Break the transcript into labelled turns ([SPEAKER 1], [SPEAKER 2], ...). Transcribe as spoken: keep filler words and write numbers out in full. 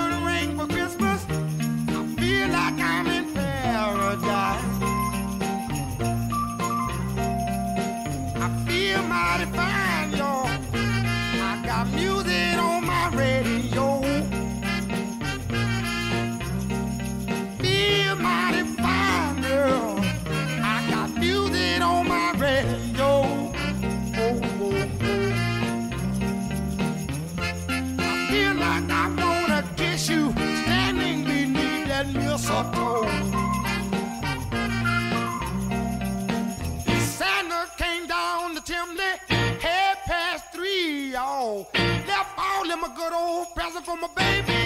[SPEAKER 1] diamond ring for Christmas. I feel like I'm in paradise. I feel mighty fine, y'all. I got music on my radio. Feel mighty fine, girl. I got music on my radio. Oh, oh, oh. I feel like I wanna kiss you standing beneath that mistletoe. Santa came down the chimney, half past three, y'all. Left all them a good old present for my baby.